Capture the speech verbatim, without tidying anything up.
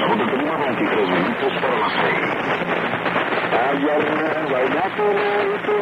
Cabo de clima, veintitrés minutos para las seis. Hay algo, hay